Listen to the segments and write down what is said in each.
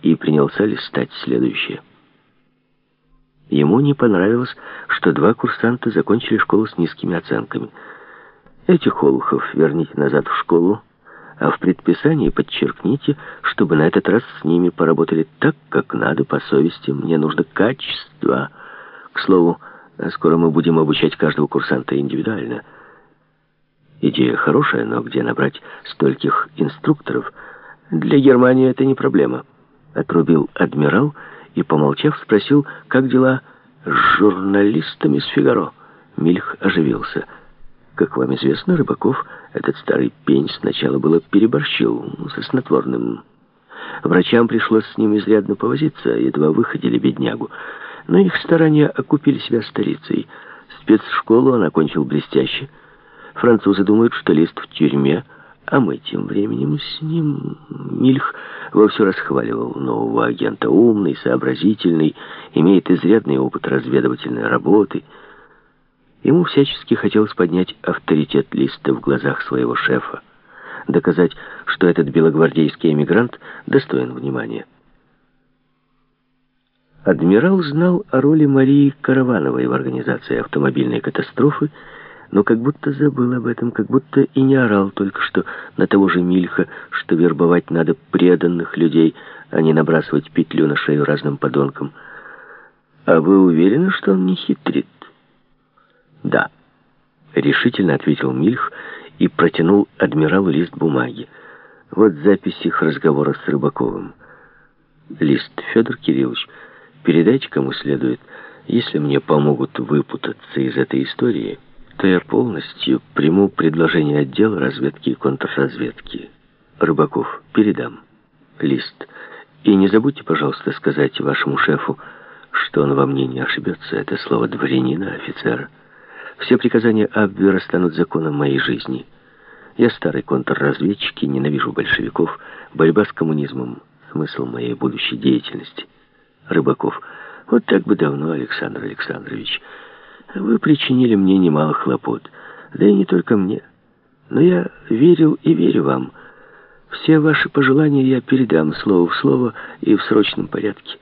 и принялся листать следующее. Ему не понравилось, что 2 курсанта закончили школу с низкими оценками. Этих олухов верните назад в школу, а в предписании подчеркните, чтобы на этот раз с ними поработали так, как надо, по совести. Мне нужно качество. К слову, скоро мы будем обучать каждого курсанта индивидуально. Идея хорошая, но где набрать стольких инструкторов? Для Германии это не проблема. Отрубил адмирал и, помолчав, спросил, как дела с журналистами с «Фигаро». Мильх оживился. Как вам известно, Рыбаков, этот старый пень, сначала было переборщил со снотворным. Врачам пришлось с ним изрядно повозиться, едва выходили беднягу. Но их старания окупили себя старицей. Спецшколу он окончил блестяще. Французы думают, что Лист в тюрьме, а мы тем временем с ним... Мильх вовсю расхваливал нового агента. Умный, сообразительный, имеет изрядный опыт разведывательной работы. Ему всячески хотелось поднять авторитет Листа в глазах своего шефа, доказать, что этот белогвардейский эмигрант достоин внимания. Адмирал знал о роли Марии Каравановой в организации автомобильной катастрофы, но как будто забыл об этом, как будто и не орал только что на того же Мильха, что вербовать надо преданных людей, а не набрасывать петлю на шею разным подонкам. «А вы уверены, что он не хитрит?» «Да», — решительно ответил Мильх и протянул адмиралу лист бумаги. «Вот запись их разговора с Рыбаковым. Лист, Федор Кириллович, передайте кому следует. Если мне помогут выпутаться из этой истории, то я полностью приму предложение отдела разведки и контрразведки. Рыбаков, передам. Лист. И не забудьте, пожалуйста, сказать вашему шефу, что он во мне не ошибется. Это слово дворянина, офицера. Все приказания Абвера станут законом моей жизни. Я старый контрразведчик и ненавижу большевиков. Борьба с коммунизмом — смысл моей будущей деятельности. Рыбаков. Вот так бы давно, Александр Александрович. Вы причинили мне немало хлопот. Да и не только мне. Но я верил и верю вам. Все ваши пожелания я передам слово в слово и в срочном порядке.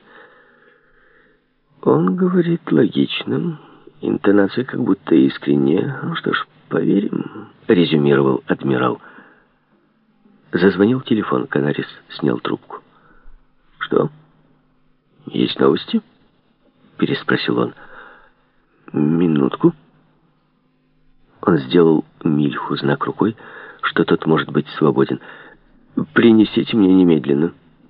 Он говорит логично. Интонация как будто искренняя. Ну что ж, поверим, резюмировал адмирал. Зазвонил телефон. Канарис снял трубку. Что? Есть новости? Переспросил он. Минутку. Он сделал Мильху знак рукой, что тот может быть свободен. Принесите мне немедленно.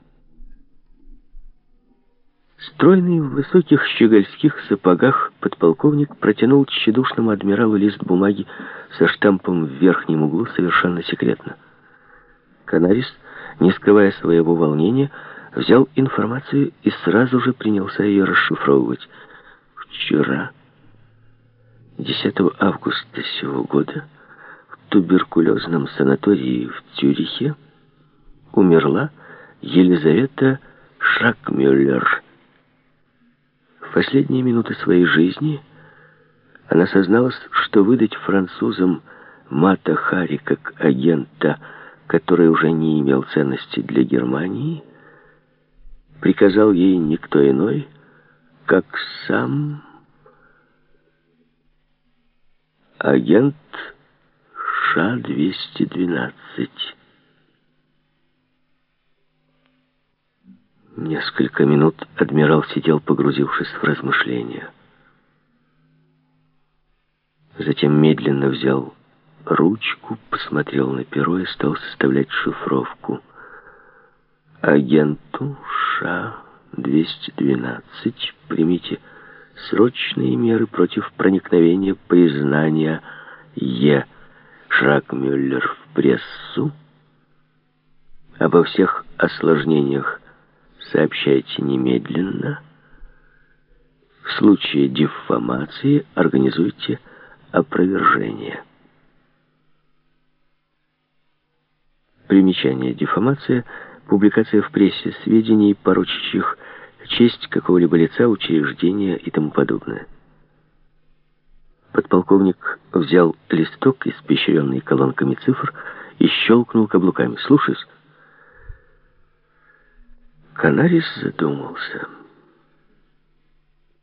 Стройный в высоких щегольских сапогах подполковник протянул тщедушному адмиралу лист бумаги со штампом в верхнем углу совершенно секретно. Канарис, не скрывая своего волнения, взял информацию и сразу же принялся ее расшифровывать. Вчера, 10 августа сего года, в туберкулезном санатории в Цюрихе умерла Елизавета Шракмюллер. В последние минуты своей жизни она созналась, что выдать французам Мата Хари как агента, который уже не имел ценности для Германии, приказал ей никто иной, как сам агент Ша-212. Несколько минут адмирал сидел, погрузившись в размышления. Затем медленно взял ручку, посмотрел на перо и стал составлять шифровку. Агенту Ша-212 примите срочные меры против проникновения признания Е. Шракмюллер в прессу. Обо всех осложнениях сообщайте немедленно. В случае диффамации организуйте опровержение. Примечание. Диффамация — публикация в прессе сведений, порочащих честь какого-либо лица, учреждения и тому подобное. Подполковник взял листок, испещренный колонками цифр, и щелкнул каблуками. «Слушаюсь». Канарис задумался.